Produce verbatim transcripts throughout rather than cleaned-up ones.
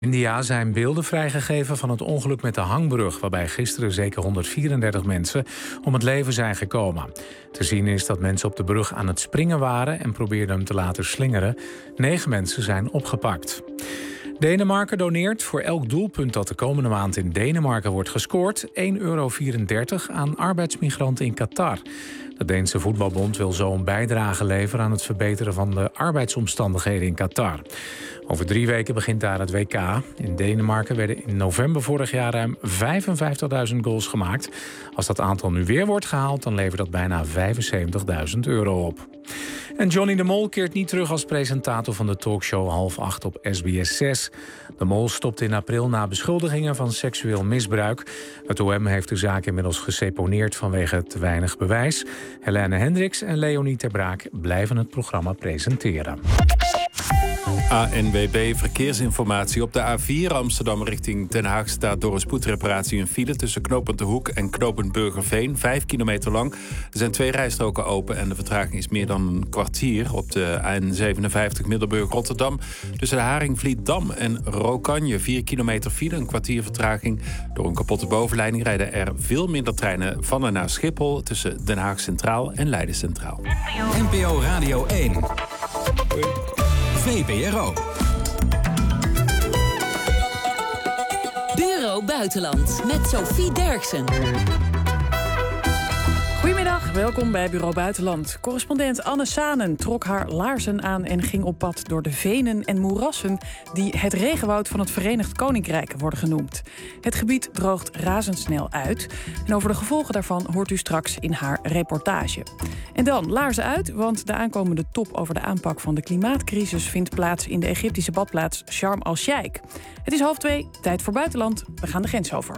India zijn beelden vrijgegeven van het ongeluk met de hangbrug, waarbij gisteren zeker honderdvierendertig mensen om het leven zijn gekomen. Te zien is dat mensen op de brug aan het springen waren en probeerden hem te laten slingeren. Negen mensen zijn opgepakt. Denemarken doneert voor elk doelpunt dat de komende maand in Denemarken wordt gescoord één euro vierendertig aan arbeidsmigranten in Qatar. De Deense voetbalbond wil zo een bijdrage leveren aan het verbeteren van de arbeidsomstandigheden in Qatar. Over drie weken begint daar het W K. In Denemarken werden in november vorig jaar ruim vijfenvijftigduizend goals gemaakt. Als dat aantal nu weer wordt gehaald, dan levert dat bijna vijfenzeventigduizend euro op. En Johnny de Mol keert niet terug als presentator van de talkshow half acht op S B S zes. De Mol stopte in april na beschuldigingen van seksueel misbruik. Het O M heeft de zaak inmiddels geseponeerd vanwege te weinig bewijs. Helene Hendricks en Leonie Ter Braak blijven het programma presenteren. A N W B Verkeersinformatie. Op de A vier Amsterdam richting Den Haag staat door een spoedreparatie een file tussen knooppunt De Hoek en knooppunt Burgerveen. Vijf kilometer lang. Er zijn twee rijstroken open en de vertraging is meer dan een kwartier. Op de A N zevenenvijftig Middelburg-Rotterdam tussen de Haringvlietdam en Rokanje. Vier kilometer file, een kwartier vertraging. Door een kapotte bovenleiding rijden er veel minder treinen van en naar Schiphol tussen Den Haag Centraal en Leiden Centraal. N P O Radio één. V P R O. Bureau Buitenland met Sophie Derksen. Goedemiddag, welkom bij Bureau Buitenland. Correspondent Anne Sanen trok haar laarzen aan en ging op pad door de venen en moerassen die het regenwoud van het Verenigd Koninkrijk worden genoemd. Het gebied droogt razendsnel uit en over de gevolgen daarvan hoort u straks in haar reportage. En dan laarzen uit, want de aankomende top over de aanpak van de klimaatcrisis vindt plaats in de Egyptische badplaats Sharm el-Sheikh. Het is half twee, tijd voor Buitenland. We gaan de grens over.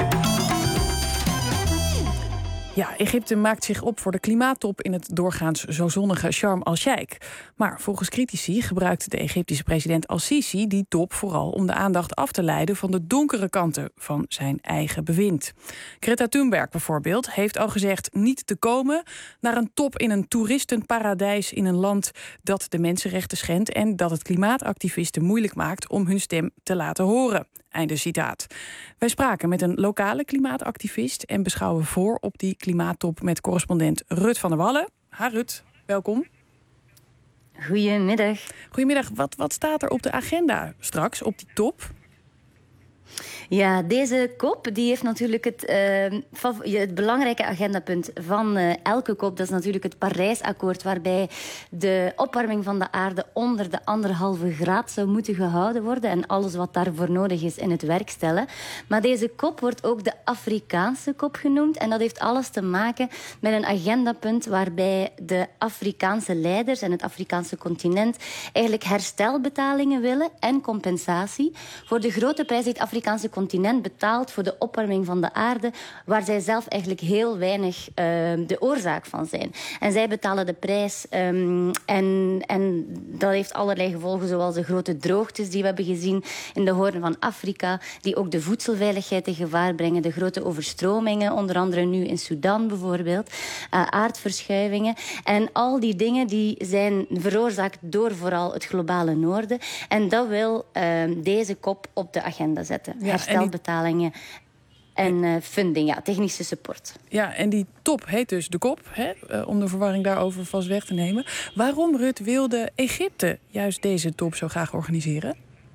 Ja, Egypte maakt zich op voor de klimaattop in het doorgaans zo zonnige Sharm el-Sheikh. Maar volgens critici gebruikt de Egyptische president al-Sisi die top vooral om de aandacht af te leiden van de donkere kanten van zijn eigen bewind. Greta Thunberg bijvoorbeeld heeft al gezegd niet te komen naar een top in een toeristenparadijs in een land dat de mensenrechten schendt en dat het klimaatactivisten moeilijk maakt om hun stem te laten horen. Einde citaat. Wij spraken met een lokale klimaatactivist en beschouwen voor op die klimaattop met correspondent Rut van der Wallen. Ha Rut, welkom. Goedemiddag. Goedemiddag. Wat, wat staat er op de agenda straks op die top? Ja, deze kop die heeft natuurlijk het, uh, het belangrijke agendapunt van uh, elke kop. Dat is natuurlijk het Parijsakkoord, waarbij de opwarming van de aarde onder de anderhalve graad zou moeten gehouden worden en alles wat daarvoor nodig is in het werk stellen. Maar deze kop wordt ook de Afrikaanse kop genoemd en dat heeft alles te maken met een agendapunt waarbij de Afrikaanse leiders en het Afrikaanse continent eigenlijk herstelbetalingen willen en compensatie voor de grote prijs die het Afrikaanse continent betaalt voor de opwarming van de aarde, waar zij zelf eigenlijk heel weinig uh, de oorzaak van zijn. En zij betalen de prijs um, en, en dat heeft allerlei gevolgen, zoals de grote droogtes die we hebben gezien in de Hoorn van Afrika, die ook de voedselveiligheid in gevaar brengen, de grote overstromingen, onder andere nu in Sudan bijvoorbeeld, uh, aardverschuivingen. En al die dingen die zijn veroorzaakt door vooral het globale noorden. En dat wil uh, deze kop op de agenda zetten. Ja, herstelbetalingen en uh, funding, ja, technische support. Ja, en die top heet dus de kop, hè, uh, om de verwarring daarover vast weg te nemen. Waarom, Rut, wilde Egypte juist deze top zo graag organiseren?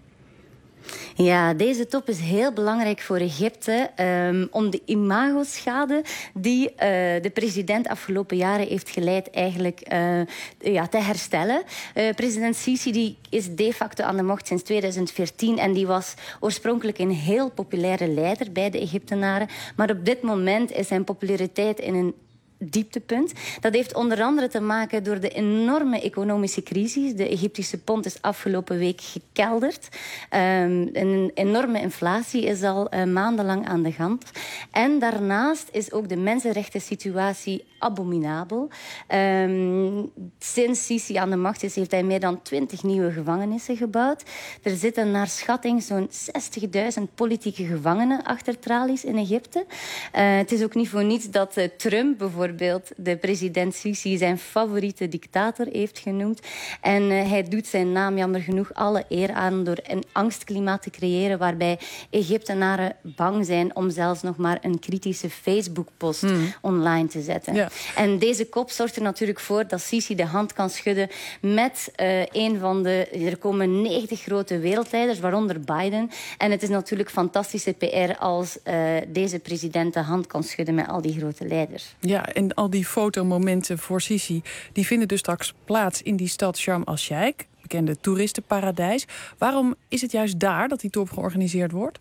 Ja, deze top is heel belangrijk voor Egypte um, om de imagoschade die uh, de president afgelopen jaren heeft geleid eigenlijk uh, ja, te herstellen. Uh, president Sisi die is de facto aan de macht sinds tweeduizend veertien en die was oorspronkelijk een heel populaire leider bij de Egyptenaren. Maar op dit moment is zijn populariteit in een dieptepunt. Dat heeft onder andere te maken door de enorme economische crisis. De Egyptische pond is afgelopen week gekelderd. Um, een enorme inflatie is al uh, maandenlang aan de gang. En daarnaast is ook de mensenrechten situatie abominabel. Um, sinds Sisi aan de macht is, heeft hij meer dan twintig nieuwe gevangenissen gebouwd. Er zitten naar schatting zo'n zestigduizend politieke gevangenen achter tralies in Egypte. Uh, het is ook niet voor niets dat uh, Trump bijvoorbeeld de president Sisi zijn favoriete dictator heeft genoemd. En uh, hij doet zijn naam jammer genoeg alle eer aan door een angstklimaat te creëren waarbij Egyptenaren bang zijn om zelfs nog maar een kritische Facebook-post hmm. online te zetten. Ja. En deze kop zorgt er natuurlijk voor dat Sisi de hand kan schudden met uh, een van de... Er komen negentig grote wereldleiders, waaronder Biden. En het is natuurlijk fantastische P R als uh, deze president de hand kan schudden met al die grote leiders. Ja, en al die fotomomenten voor Sisi, die vinden dus straks plaats in die stad Sharm el-Sheikh, bekende toeristenparadijs. Waarom is het juist daar dat die top georganiseerd wordt?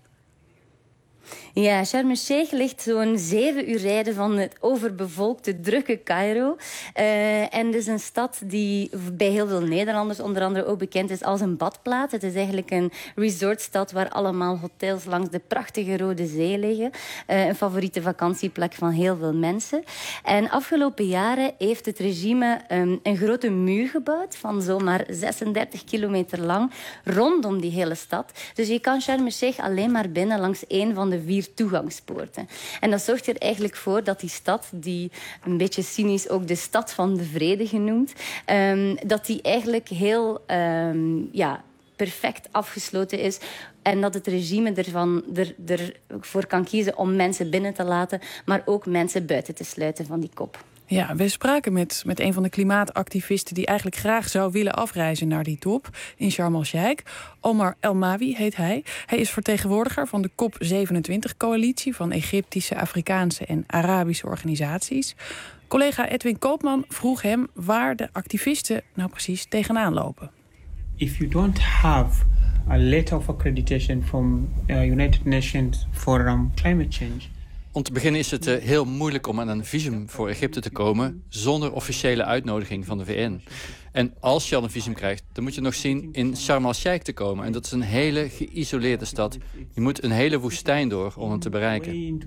Ja, Sharm el-Sheikh ligt zo'n zeven uur rijden van het overbevolkte, drukke Cairo. Uh, en het is een stad die bij heel veel Nederlanders onder andere ook bekend is als een badplaats. Het is eigenlijk een resortstad waar allemaal hotels langs de prachtige Rode Zee liggen. Uh, een favoriete vakantieplek van heel veel mensen. En afgelopen jaren heeft het regime um, een grote muur gebouwd van zomaar zesendertig kilometer lang rondom die hele stad. Dus je kan Sharm el-Sheikh alleen maar binnen langs één van de vier toegangspoorten. En dat zorgt er eigenlijk voor dat die stad, die een beetje cynisch ook de stad van de vrede genoemd, um, dat die eigenlijk heel um, ja, perfect afgesloten is. En dat het regime ervan er, ervoor kan kiezen om mensen binnen te laten, maar ook mensen buiten te sluiten van die kop. Ja, we spraken met, met een van de klimaatactivisten die eigenlijk graag zou willen afreizen naar die top in Sharm el-Sheikh. Omar El-Mawi heet hij. Hij is vertegenwoordiger van de C O P zevenentwintig-coalitie van Egyptische, Afrikaanse en Arabische organisaties. Collega Edwin Koopman vroeg hem waar de activisten nou precies tegenaan lopen. If you don't have a letter of accreditation from uh, United Nations for um, climate change. Om te beginnen is het uh, heel moeilijk om aan een visum voor Egypte te komen zonder officiële uitnodiging van de V N. En als je al een visum krijgt, dan moet je nog zien in Sharm el-Sheikh te komen. En dat is een hele geïsoleerde stad. Je moet een hele woestijn door om hem te bereiken.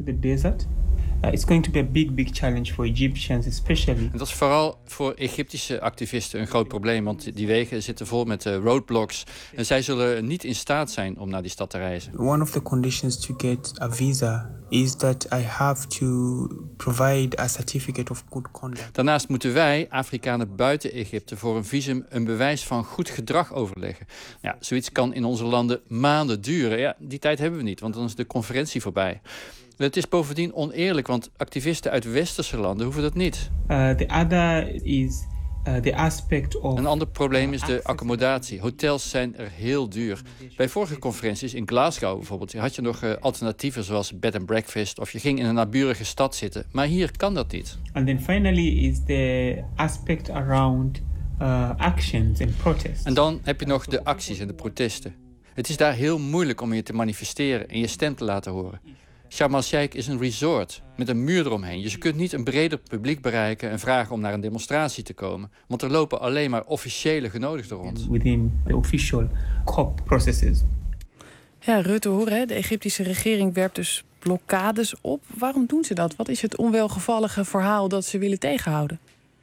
Uh, it's going to be a big, big challenge for Egyptians, especially. En dat is vooral voor Egyptische activisten een groot probleem, want die wegen zitten vol met uh, roadblocks en zij zullen niet in staat zijn om naar die stad te reizen. One of the conditions to get a visa is that I have to provide a certificate of good conduct. Daarnaast moeten wij, Afrikanen buiten Egypte, voor een visum een bewijs van goed gedrag overleggen. Ja, zoiets kan in onze landen maanden duren. Ja, die tijd hebben we niet, want dan is de conferentie voorbij. Het is bovendien oneerlijk, want activisten uit westerse landen hoeven dat niet. Uh, the other is uh, the aspect of... Een ander probleem is de accommodatie. Hotels zijn er heel duur. Bij vorige conferenties in Glasgow bijvoorbeeld had je nog uh, alternatieven zoals bed and breakfast of je ging in een naburige stad zitten. Maar hier kan dat niet. And then finally is the aspect around uh, actions and protests. En dan heb je nog de acties en de protesten. Het is daar heel moeilijk om je te manifesteren en je stem te laten horen. Sharm el-Sheikh is een resort met een muur eromheen. Dus je kunt niet een breder publiek bereiken en vragen om naar een demonstratie te komen. Want er lopen alleen maar officiële genodigden rond. Within the official C O P processes. Ja, Rutte hoor, hè? De Egyptische regering werpt dus blokkades op. Waarom doen ze dat? Wat is het onwelgevallige verhaal dat ze willen tegenhouden?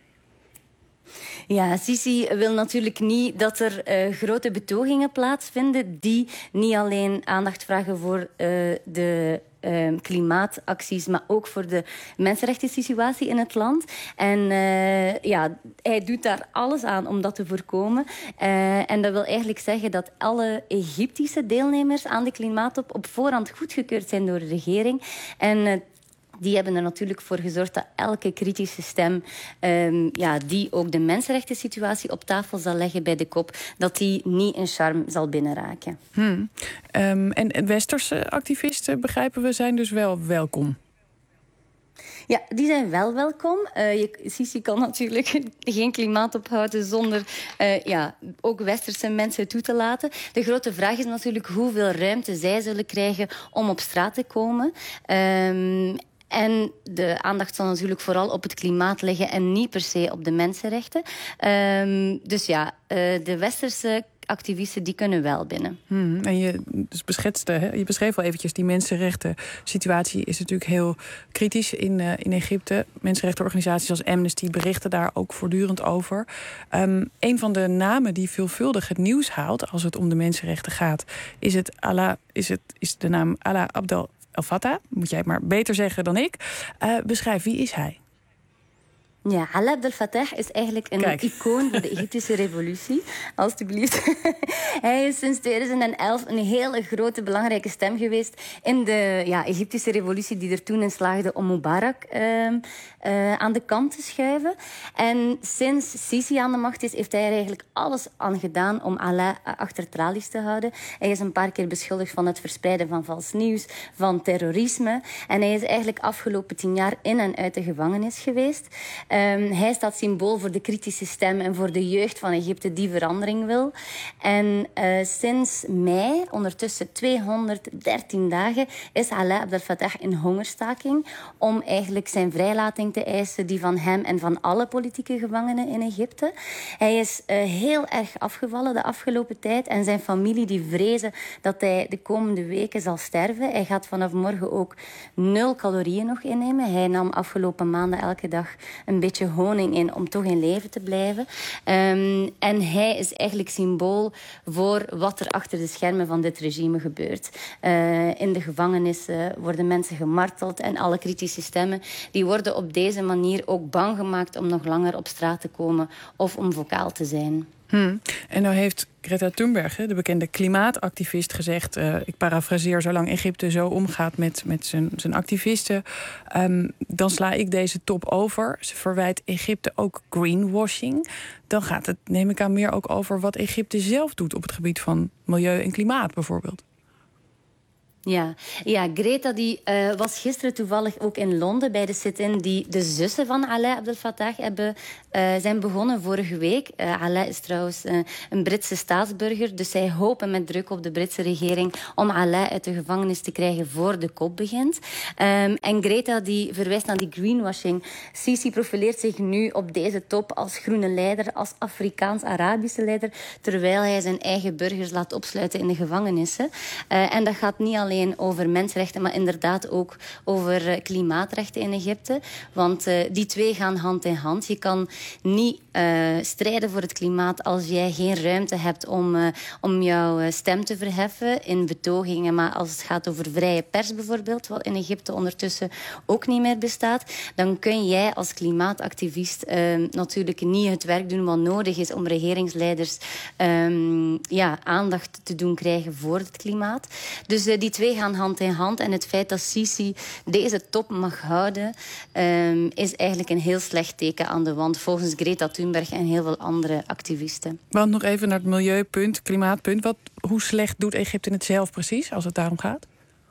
Ja, Sisi wil natuurlijk niet dat er uh, grote betogingen plaatsvinden die niet alleen aandacht vragen voor uh, de uh, klimaatacties, maar ook voor de mensenrechten-situatie in het land. En uh, ja, hij doet daar alles aan om dat te voorkomen. Uh, en dat wil eigenlijk zeggen dat alle Egyptische deelnemers aan de klimaattop op voorhand goedgekeurd zijn door de regering. En uh, die hebben er natuurlijk voor gezorgd dat elke kritische stem, um, ja, die ook de mensenrechten-situatie op tafel zal leggen bij de kop, dat die niet in Sharm zal binnenraken. Hmm. Um, en westerse activisten, begrijpen we, zijn dus wel welkom? Ja, die zijn wel welkom. Uh, je, Sisi kan natuurlijk geen klimaat ophouden zonder uh, ja, ook westerse mensen toe te laten. De grote vraag is natuurlijk hoeveel ruimte zij zullen krijgen om op straat te komen. Um, En de aandacht zal natuurlijk vooral op het klimaat liggen en niet per se op de mensenrechten. Um, dus ja, uh, de westerse klimaatactivisten die kunnen wel binnen. Hmm, en je, dus beschetste, hè, je beschreef al eventjes, die mensenrechten situatie is natuurlijk heel kritisch in, uh, in Egypte. Mensenrechtenorganisaties als Amnesty berichten daar ook voortdurend over. Um, een van de namen die veelvuldig het nieuws haalt als het om de mensenrechten gaat, is, het Alaa, is, het, is de naam Alaa Abdel El-Fattah. Moet jij het maar beter zeggen dan ik. Uh, beschrijf, wie is hij? Ja, Alaa Abdel Fattah is eigenlijk een Kijk. icoon van de Egyptische revolutie. Alsjeblieft. Hij is sinds tweeduizend elf een hele grote, belangrijke stem geweest in de ja, Egyptische revolutie die er toen in slaagde om Mubarak uh, uh, aan de kant te schuiven. En sinds Sisi aan de macht is, heeft hij er eigenlijk alles aan gedaan om Alaa achter tralies te houden. Hij is een paar keer beschuldigd van het verspreiden van vals nieuws, van terrorisme. En hij is eigenlijk afgelopen tien jaar in en uit de gevangenis geweest. Um, hij staat symbool voor de kritische stem en voor de jeugd van Egypte die verandering wil. En uh, sinds mei, ondertussen tweehonderddertien dagen, is Alaa Abdel Fattah in hongerstaking om eigenlijk zijn vrijlating te eisen, die van hem en van alle politieke gevangenen in Egypte. Hij is uh, heel erg afgevallen de afgelopen tijd en zijn familie die vrezen dat hij de komende weken zal sterven. Hij gaat vanaf morgen ook nul calorieën nog innemen. Hij nam afgelopen maanden elke dag een beetje honing in om toch in leven te blijven. Um, en hij is eigenlijk symbool voor wat er achter de schermen van dit regime gebeurt. Uh, in de gevangenissen worden mensen gemarteld en alle kritische stemmen die worden op deze manier ook bang gemaakt om nog langer op straat te komen of om vocaal te zijn. Hmm. En nou heeft Greta Thunberg, de bekende klimaatactivist, gezegd, Uh, ik parafraseer, zolang Egypte zo omgaat met, met zijn, zijn activisten, um, dan sla ik deze top over. Ze verwijt Egypte ook greenwashing. Dan gaat het, neem ik aan, meer ook over wat Egypte zelf doet op het gebied van milieu en klimaat bijvoorbeeld. Ja, ja Greta die, uh, was gisteren toevallig ook in Londen bij de sit-in die de zussen van Alaa Abdel Fattah hebben, uh, zijn begonnen vorige week. Uh, Alaa is trouwens uh, een Britse staatsburger, dus zij hopen met druk op de Britse regering om Alaa uit de gevangenis te krijgen voor de kop begint. Um, en Greta die verwijst naar die greenwashing. Sisi profileert zich nu op deze top als groene leider, als Afrikaans-Arabische leider, terwijl hij zijn eigen burgers laat opsluiten in de gevangenissen. Uh, en dat gaat niet alleen over mensenrechten, maar inderdaad ook over uh, klimaatrechten in Egypte. Want uh, die twee gaan hand in hand. Je kan niet uh, strijden voor het klimaat als jij geen ruimte hebt om, uh, om jouw stem te verheffen in betogingen. Maar als het gaat over vrije pers bijvoorbeeld, wat in Egypte ondertussen ook niet meer bestaat, dan kun jij als klimaatactivist uh, natuurlijk niet het werk doen wat nodig is om regeringsleiders um, ja, aandacht te doen krijgen voor het klimaat. Dus uh, die twee gaan hand in hand. En het feit dat Sisi deze top mag houden, um, is eigenlijk een heel slecht teken aan de wand, volgens Greta Thunberg en heel veel andere activisten. Want nog even naar het milieupunt, klimaatpunt. Wat, hoe slecht doet Egypte het zelf precies, als het daarom gaat?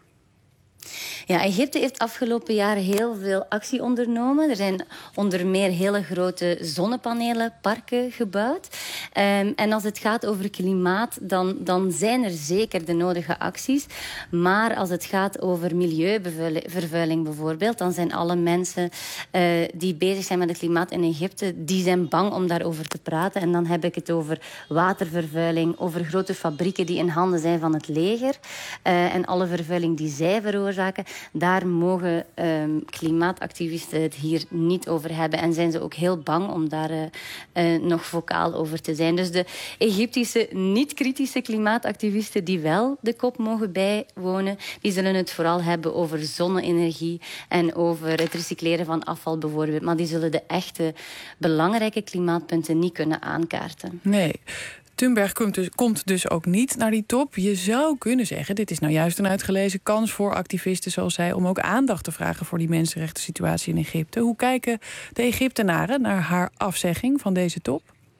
Ja, Egypte heeft afgelopen jaren heel veel actie ondernomen. Er zijn onder meer hele grote zonnepanelenparken gebouwd. Um, en als het gaat over klimaat, dan, dan zijn er zeker de nodige acties. Maar als het gaat over milieuvervuiling bijvoorbeeld, dan zijn alle mensen uh, die bezig zijn met het klimaat in Egypte, die zijn bang om daarover te praten. En dan heb ik het over watervervuiling, over grote fabrieken die in handen zijn van het leger. Uh, en alle vervuiling die zij veroorzaken. Daar mogen um, klimaatactivisten het hier niet over hebben. En zijn ze ook heel bang om daar uh, uh, nog vocaal over te zijn. Dus de Egyptische niet-kritische klimaatactivisten die wel de kop mogen bijwonen, die zullen het vooral hebben over zonne-energie en over het recycleren van afval bijvoorbeeld. Maar die zullen de echte belangrijke klimaatpunten niet kunnen aankaarten. Nee. Thunberg komt dus, komt dus ook niet naar die top. Je zou kunnen zeggen, dit is nou juist een uitgelezen kans voor activisten zoals zij om ook aandacht te vragen voor die mensenrechten situatie in Egypte. Hoe kijken de Egyptenaren naar haar afzegging van deze top?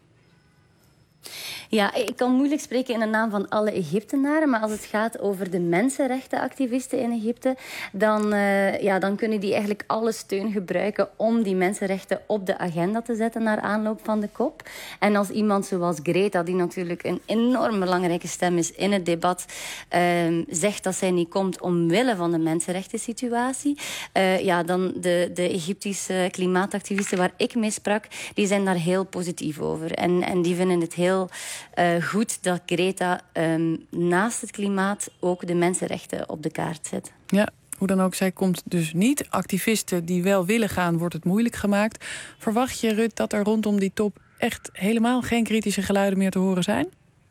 Ja, ik kan moeilijk spreken in de naam van alle Egyptenaren, maar als het gaat over de mensenrechtenactivisten in Egypte, dan, uh, ja, dan kunnen die eigenlijk alle steun gebruiken om die mensenrechten op de agenda te zetten naar aanloop van de kop. En als iemand zoals Greta, die natuurlijk een enorm belangrijke stem is in het debat, uh, zegt dat zij niet komt omwille van de mensenrechten situatie, uh, ja, dan de, de Egyptische klimaatactivisten waar ik mee sprak, die zijn daar heel positief over. En, en die vinden het heel uh, goed dat Greta um, naast het klimaat ook de mensenrechten op de kaart zet. Ja, hoe dan ook, zij komt dus niet. Activisten die wel willen gaan, wordt het moeilijk gemaakt. Verwacht je, Ruud, dat er rondom die top echt helemaal geen kritische geluiden meer te horen zijn?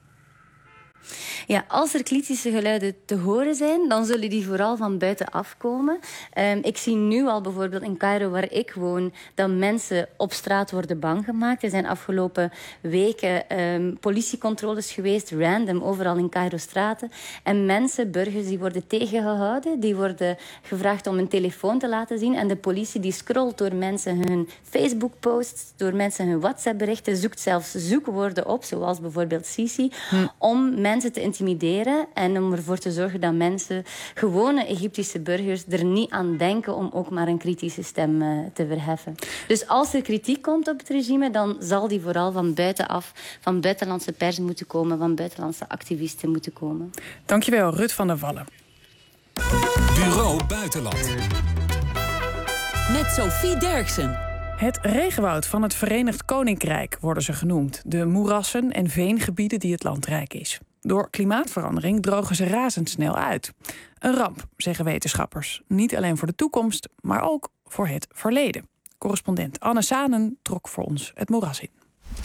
Ja, als er kritische geluiden te horen zijn, dan zullen die vooral van buitenaf komen. Um, ik zie nu al bijvoorbeeld in Cairo, waar ik woon, dat mensen op straat worden bang gemaakt. Er zijn afgelopen weken um, politiecontroles geweest, random, overal in Cairo-straten. En mensen, burgers, die worden tegengehouden. Die worden gevraagd om een telefoon te laten zien. En de politie die scrolt door mensen hun Facebook-posts, door mensen hun WhatsApp-berichten, zoekt zelfs zoekwoorden op, zoals bijvoorbeeld Sisi, hm. om mensen te intimideren en om ervoor te zorgen dat mensen, gewone Egyptische burgers, er niet aan denken om ook maar een kritische stem uh, te verheffen. Dus als er kritiek komt op het regime, dan zal die vooral van buitenaf, van buitenlandse pers moeten komen, van buitenlandse activisten moeten komen. Dankjewel, Ruud van der Wallen. Bureau Buitenland. Met Sophie Derksen. Het regenwoud van het Verenigd Koninkrijk worden ze genoemd. De moerassen en veengebieden die het land rijk is. Door klimaatverandering drogen ze razendsnel uit. Een ramp, zeggen wetenschappers. Niet alleen voor de toekomst, maar ook voor het verleden. Correspondent Anne Sanen trok voor ons het moeras in.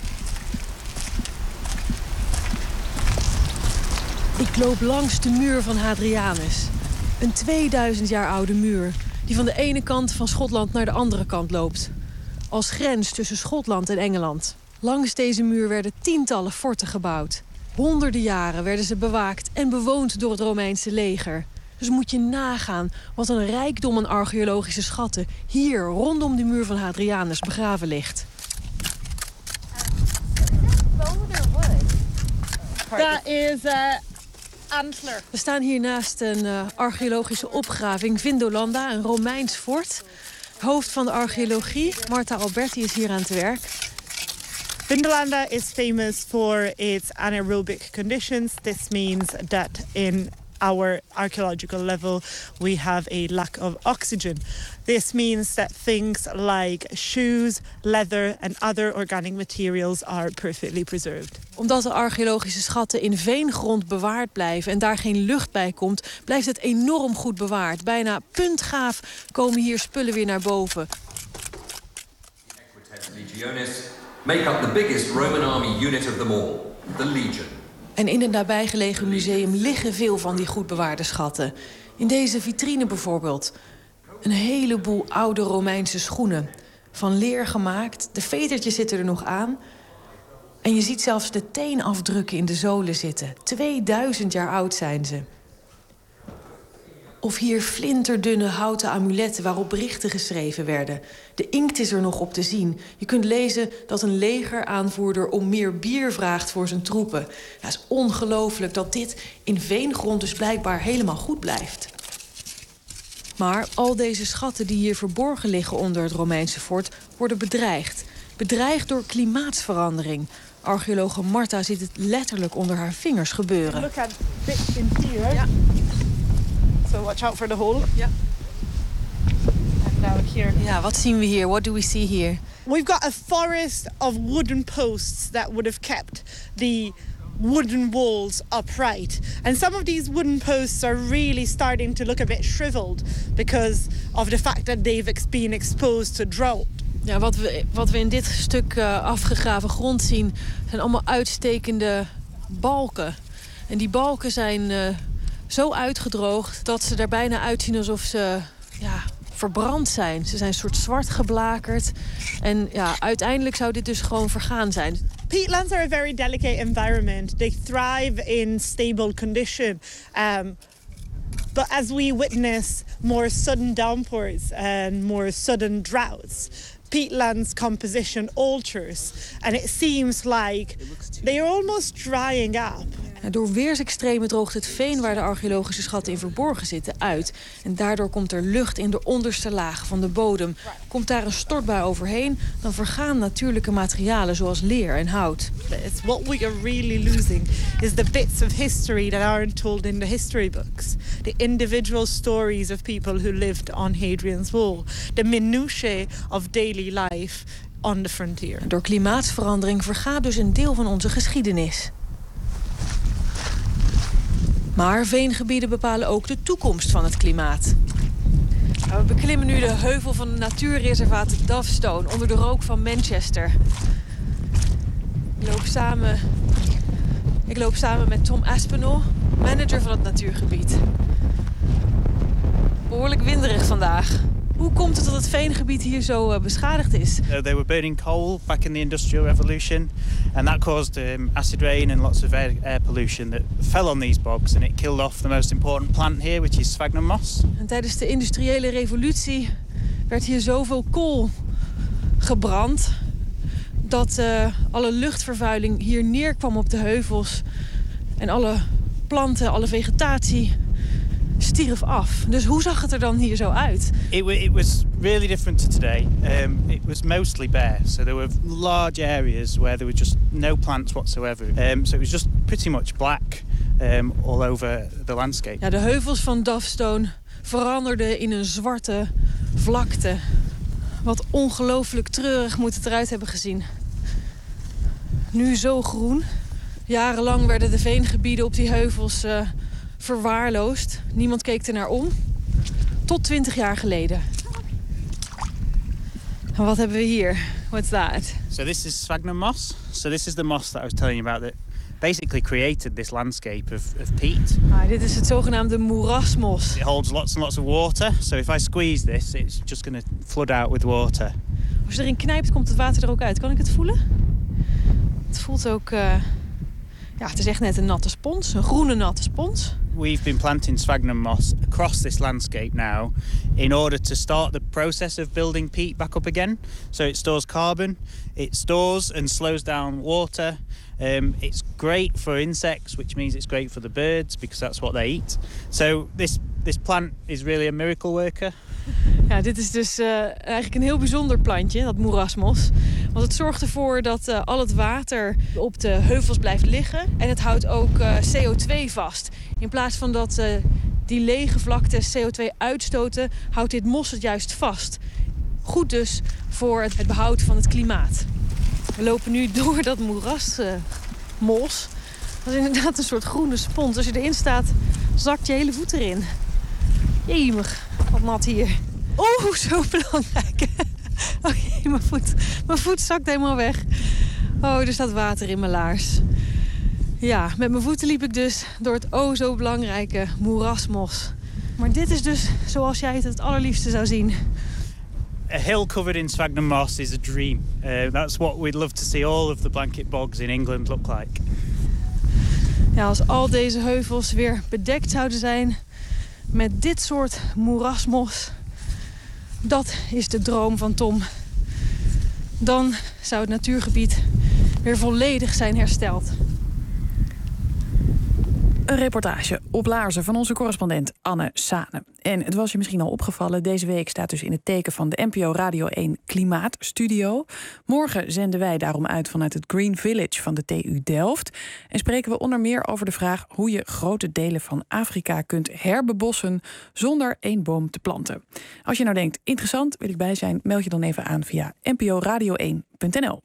Ik loop langs de muur van Hadrianus. Een tweeduizend jaar oude muur die van de ene kant van Schotland naar de andere kant loopt. Als grens tussen Schotland en Engeland. Langs deze muur werden tientallen forten gebouwd. Honderden jaren werden ze bewaakt en bewoond door het Romeinse leger. Dus moet je nagaan wat een rijkdom aan archeologische schatten hier rondom de muur van Hadrianus begraven ligt. Dat is uh, antler. We staan hier naast een uh, archeologische opgraving, Vindolanda, een Romeins fort. Hoofd van de archeologie, Marta Alberti, is hier aan het werk. Vindolanda is famous for its anaerobic conditions. This means that in our archaeological level we have a lack of oxygen. This means that things like shoes, leather and other organic materials are perfectly preserved. Omdat de archeologische schatten in veengrond bewaard blijven en daar geen lucht bij komt, blijft het enorm goed bewaard. Bijna puntgaaf komen hier spullen weer naar boven. Make up the biggest Roman army unit of them all, the Legion. En in het nabijgelegen museum liggen veel van die goed bewaarde schatten. In deze vitrine bijvoorbeeld. Een heleboel oude Romeinse schoenen. Van leer gemaakt, de vetertjes zitten er nog aan. En je ziet zelfs de teenafdrukken in de zolen zitten. tweeduizend jaar oud zijn ze. Of hier flinterdunne houten amuletten waarop berichten geschreven werden. De inkt is er nog op te zien. Je kunt lezen dat een legeraanvoerder om meer bier vraagt voor zijn troepen. Het is ongelooflijk dat dit in veengrond dus blijkbaar helemaal goed blijft. Maar al deze schatten die hier verborgen liggen onder het Romeinse fort worden bedreigd. Bedreigd door klimaatsverandering. Archeologe Marta ziet het letterlijk onder haar vingers gebeuren. Look at bits in here. Ja. So watch out for the hole. Ja. And down here. Ja, wat zien we hier? What do we see here? We've got a forest of wooden posts that would have kept the wooden walls upright. And some of these wooden posts are really starting to look a bit shriveled because of the fact that they've been exposed to drought. Ja, wat we, wat we in dit stuk uh, afgegraven grond zien zijn allemaal uitstekende balken. En die balken zijn uh, zo uitgedroogd dat ze er bijna uitzien alsof ze ja, verbrand zijn. Ze zijn een soort zwart geblakerd. En ja, uiteindelijk zou dit dus gewoon vergaan zijn. Peatlands are a very delicate environment. They thrive in stable condition. Um, but as we witness more sudden downpours and more sudden droughts, peatlands composition alters. And it seems like they are almost drying up. Ja, door weersextremen droogt het veen waar de archeologische schatten in verborgen zitten uit. En daardoor komt er lucht in de onderste lagen van de bodem. Komt daar een stortbui overheen, dan vergaan natuurlijke materialen zoals leer en hout. It's what we are really losing is the bits of history that aren't told in the history books. The individual stories of people who lived on Hadrian's Wall. The minutiae of daily life on the frontier. Door klimaatsverandering vergaat dus een deel van onze geschiedenis. Maar veengebieden bepalen ook de toekomst van het klimaat. We beklimmen nu de heuvel van het natuurreservaat Dovestone onder de rook van Manchester. Ik loop samen, ik loop samen met Tom Aspinall, manager van het natuurgebied. Behoorlijk winderig vandaag. Hoe komt het dat het veengebied hier zo uh, beschadigd is? Uh, they were burning coal back in the Industrial Revolution, and that caused um, acid rain and lots of air, air pollution that fell on these bogs, and it killed off the most important plant here, which is sphagnum moss. En tijdens de industriële revolutie werd hier zoveel kool gebrand dat uh, alle luchtvervuiling hier neerkwam op de heuvels en alle planten, alle vegetatie stierf af. Dus hoe zag het er dan hier zo uit? It, it was really different to today. Um, it was mostly bare, so there were large areas where there were just no plants whatsoever. Um, so it was just pretty much black um, all over the landscape. Ja, de heuvels van Dovestone veranderden in een zwarte vlakte. Wat ongelooflijk treurig moet het eruit hebben gezien. Nu zo groen. Jarenlang werden de veengebieden op die heuvels uh, verwaarloosd. Niemand keek er naar om. Tot twintig jaar geleden. En wat hebben we hier? What's that? So this is sphagnum moss. So this is the moss that I was telling you about that basically created this landscape of, of peat. Ah, dit is het zogenaamde moerasmos. It holds lots and lots of water. So if I squeeze this, it's just going to flood out with water. Als je erin knijpt, komt het water er ook uit. Kan ik het voelen? Het voelt ook... Uh... Ja, het is echt net een natte spons. Een groene natte spons. We've been planting sphagnum moss across this landscape now in order to start the process of building peat back up again. So it stores carbon, it stores and slows down water. Um, it's great for insects, which means it's great for the birds because that's what they eat. So this this plant is really a miracle worker. Ja, dit is dus uh, eigenlijk een heel bijzonder plantje, dat moerasmos. Want het zorgt ervoor dat uh, al het water op de heuvels blijft liggen. En het houdt ook uh, C O twee vast. In plaats van dat uh, die lege vlaktes C O twee uitstoten, houdt dit mos het juist vast. Goed dus voor het behoud van het klimaat. We lopen nu door dat moerasmos. Uh, dat is inderdaad een soort groene spons. Als je erin staat, zakt je hele voet erin. Jemig, wat nat hier. Oh, zo belangrijk. Oh jee, mijn voet. Mijn voet zakt helemaal weg. Oh, er staat water in mijn laars. Ja, met mijn voeten liep ik dus door het oh zo belangrijke moerasmos. Maar dit is dus zoals jij het het allerliefste zou zien. A hill covered in sphagnum moss is a dream. Uh, that's what we'd love to see all of the blanket bogs in England look like. Ja, als al deze heuvels weer bedekt zouden zijn met dit soort moerasmos, dat is de droom van Tom. Dan zou het natuurgebied weer volledig zijn hersteld. Een reportage op Laarzen van onze correspondent Anne Sane. En het was je misschien al opgevallen, deze week staat dus in het teken van de N P O Radio één Klimaatstudio. Morgen zenden wij daarom uit vanuit het Green Village van de T U Delft. En spreken we onder meer over de vraag hoe je grote delen van Afrika kunt herbebossen zonder één boom te planten. Als je nou denkt, interessant, wil ik bij zijn, meld je dan even aan via n p o radio één punt n l.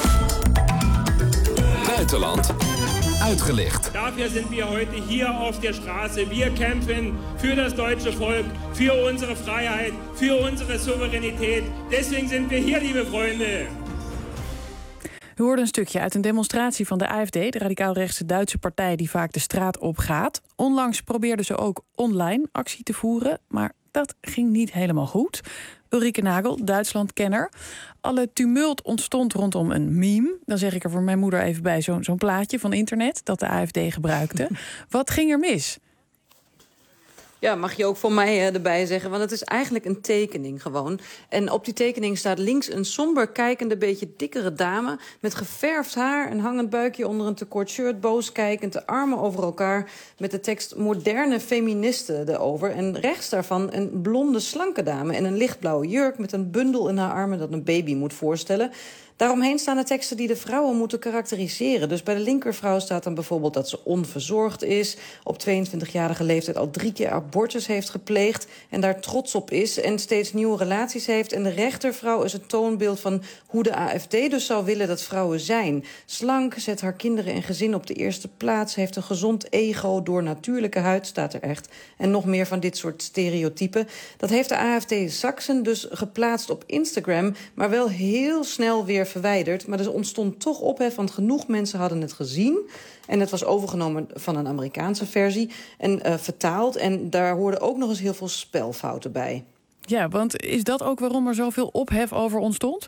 Buitenland uitgelicht. Dafür sind wir heute hier auf der Straße. Wir kämpfen für das deutsche Volk, für unsere Freiheit, für unsere Souveränität. Deswegen sind wir hier, liebe Freunde. U hoorde een stukje uit een demonstratie van de A F D, de radicaal-rechtse Duitse partij die vaak de straat op gaat. Onlangs probeerden ze ook online actie te voeren, maar dat ging niet helemaal goed. Ulrike Nagel, Duitslandkenner. Alle tumult ontstond rondom een meme. Dan zeg ik er voor mijn moeder even bij, zo'n zo'n plaatje van internet dat de A F D gebruikte. Wat ging er mis? Ja, mag je ook voor mij uh, erbij zeggen. Want het is eigenlijk een tekening gewoon. En op die tekening staat links een somber kijkende, beetje dikkere dame met geverfd haar, een hangend buikje onder een tekort shirt, boos kijkend, de armen over elkaar, met de tekst moderne feministen erover. En rechts daarvan een blonde, slanke dame in een lichtblauwe jurk met een bundel in haar armen dat een baby moet voorstellen. Daaromheen staan de teksten die de vrouwen moeten karakteriseren. Dus bij de linkervrouw staat dan bijvoorbeeld dat ze onverzorgd is, op tweeëntwintigjarige leeftijd al drie keer abortus heeft gepleegd en daar trots op is en steeds nieuwe relaties heeft. En de rechtervrouw is het toonbeeld van hoe de A F D dus zou willen dat vrouwen zijn. Slank, zet haar kinderen en gezin op de eerste plaats, heeft een gezond ego, door natuurlijke huid, staat er echt. En nog meer van dit soort stereotypen. Dat heeft de A F D Saxen dus geplaatst op Instagram, maar wel heel snel weer verwijderd. Maar er ontstond toch ophef, want genoeg mensen hadden het gezien. En het was overgenomen van een Amerikaanse versie en uh, vertaald. En daar hoorden ook nog eens heel veel spelfouten bij. Ja, want is dat ook waarom er zoveel ophef over ontstond?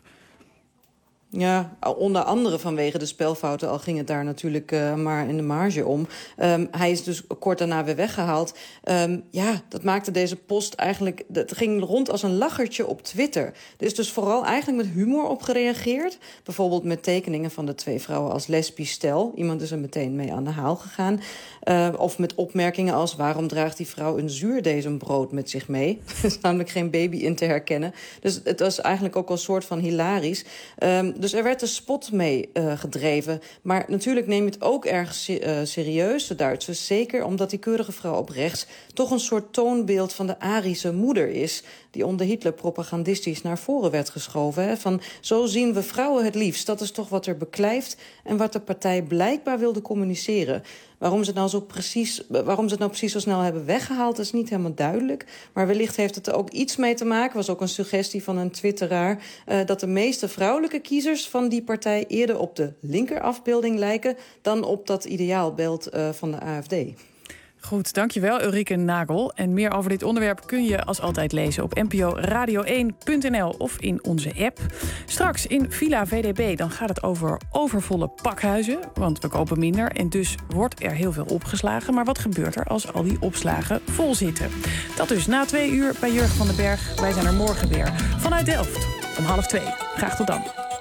Ja, onder andere vanwege de spelfouten, al ging het daar natuurlijk uh, maar in de marge om. Um, hij is dus kort daarna weer weggehaald. Um, ja, dat maakte deze post eigenlijk... Het ging rond als een lachertje op Twitter. Er is dus vooral eigenlijk met humor op gereageerd. Bijvoorbeeld met tekeningen van de twee vrouwen als lesbisch stel. Iemand is er meteen mee aan de haal gegaan. Uh, of met opmerkingen als: waarom draagt die vrouw een zuurdesembrood met zich mee? Er is namelijk geen baby in te herkennen. Dus het was eigenlijk ook al een soort van hilarisch. Um, Dus er werd de spot mee uh, gedreven. Maar natuurlijk neem je het ook erg uh, serieus, de Duitsers. Zeker omdat die keurige vrouw op rechts toch een soort toonbeeld van de Arische moeder is, die onder Hitler propagandistisch naar voren werd geschoven. Hè? Van, zo zien we vrouwen het liefst. Dat is toch wat er beklijft en wat de partij blijkbaar wilde communiceren. Waarom ze het nou zo precies, waarom ze het nou precies zo snel hebben weggehaald, is niet helemaal duidelijk. Maar wellicht heeft het er ook iets mee te maken, was ook een suggestie van een twitteraar, uh, dat de meeste vrouwelijke kiezers van die partij eerder op de linkerafbeelding lijken dan op dat ideaalbeeld uh, van de A F D. Goed, dankjewel Ulrike Nagel. En meer over dit onderwerp kun je als altijd lezen op n p o radio één punt n l of in onze app. Straks in Villa V D B, dan gaat het over overvolle pakhuizen. Want we kopen minder en dus wordt er heel veel opgeslagen. Maar wat gebeurt er als al die opslagen vol zitten? Dat dus na twee uur bij Jurgen van den Berg. Wij zijn er morgen weer vanuit Delft om half twee. Graag tot dan.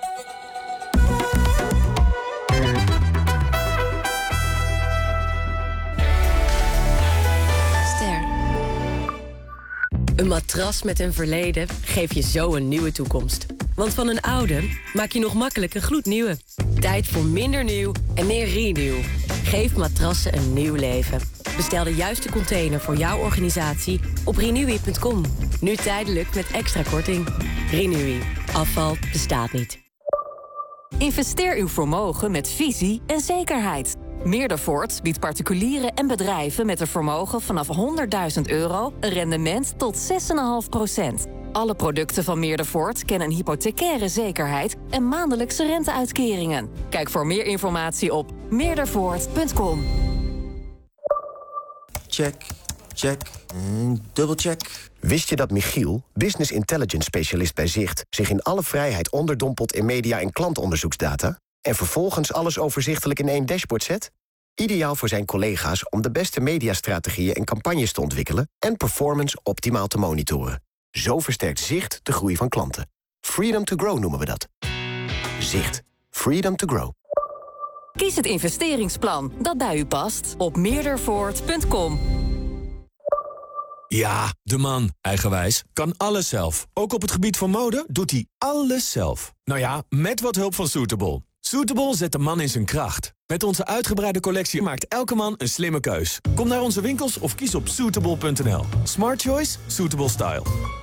Een matras met een verleden geeft je zo een nieuwe toekomst. Want van een oude maak je nog makkelijk een gloednieuwe. Tijd voor minder nieuw en meer renew. Geef matrassen een nieuw leven. Bestel de juiste container voor jouw organisatie op renewy punt com. Nu tijdelijk met extra korting. Renewy. Afval bestaat niet. Investeer uw vermogen met visie en zekerheid. Meerdervoort biedt particulieren en bedrijven met een vermogen vanaf honderdduizend euro een rendement tot zes komma vijf procent. Alle producten van Meerdervoort kennen een hypothecaire zekerheid en maandelijkse renteuitkeringen. Kijk voor meer informatie op meerdervoort punt com. Check, check, mm, dubbelcheck. Wist je dat Michiel, business intelligence specialist bij Zicht, zich in alle vrijheid onderdompelt in media- en klantonderzoeksdata en vervolgens alles overzichtelijk in één dashboard zet? Ideaal voor zijn collega's om de beste mediastrategieën en campagnes te ontwikkelen en performance optimaal te monitoren. Zo versterkt Zicht de groei van klanten. Freedom to grow noemen we dat. Zicht. Freedom to grow. Kies het investeringsplan dat bij u past op meerdervoort punt com. Ja, de man, eigenwijs, kan alles zelf. Ook op het gebied van mode doet hij alles zelf. Nou ja, met wat hulp van Suitable. Suitable zet de man in zijn kracht. Met onze uitgebreide collectie maakt elke man een slimme keus. Kom naar onze winkels of kies op suitable punt n l. Smart choice, suitable style.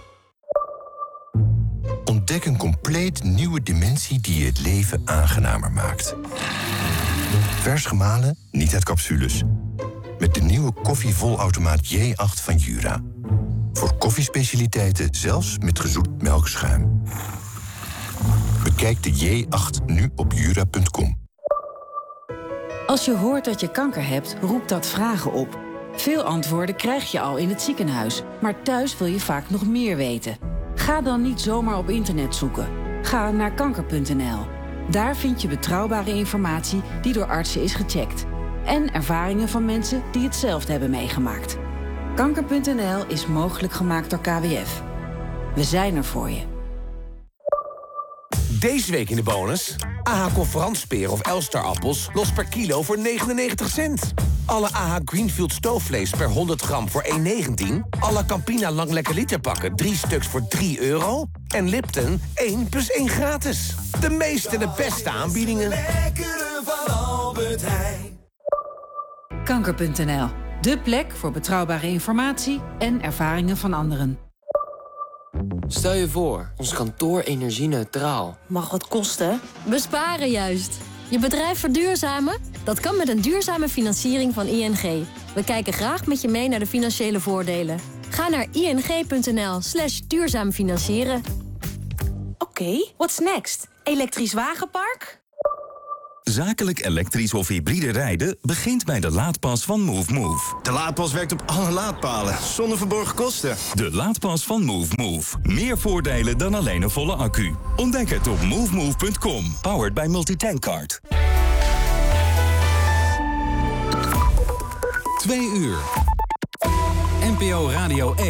Ontdek een compleet nieuwe dimensie die je het leven aangenamer maakt. Vers gemalen, niet uit capsules. Met de nieuwe koffievolautomaat J acht van Jura. Voor koffiespecialiteiten zelfs met gezoet melkschuim. Bekijk de J acht nu op jura punt com. Als je hoort dat je kanker hebt, roept dat vragen op. Veel antwoorden krijg je al in het ziekenhuis, maar thuis wil je vaak nog meer weten. Ga dan niet zomaar op internet zoeken. Ga naar kanker punt n l. Daar vind je betrouwbare informatie die door artsen is gecheckt. En ervaringen van mensen die hetzelfde hebben meegemaakt. kanker punt n l is mogelijk gemaakt door K W F. We zijn er voor je. Deze week in de bonus. A H Conferanspier of Elstar appels los per kilo voor negenennegentig cent. Alle A H Greenfield stoofvlees per honderd gram voor één negentien. Alle Campina Lang Lekker Liter pakken, drie stuks voor drie euro. En Lipton, één plus één gratis. De meeste en de beste aanbiedingen. Lekkere van Albert Heijn. Kanker punt n l, de plek voor betrouwbare informatie en ervaringen van anderen. Stel je voor, ons kantoor energie-neutraal. Mag wat kosten? Besparen juist. Je bedrijf verduurzamen? Dat kan met een duurzame financiering van I N G. We kijken graag met je mee naar de financiële voordelen. Ga naar ing punt n l slash duurzaam financieren. Oké, okay, what's next? Elektrisch wagenpark? Zakelijk elektrisch of hybride rijden begint bij de laadpas van Move Move. De laadpas werkt op alle laadpalen, zonder verborgen kosten. De laadpas van Move Move. Meer voordelen dan alleen een volle accu. Ontdek het op move move punt com. Powered by Multitankcard. Twee uur. N P O Radio één.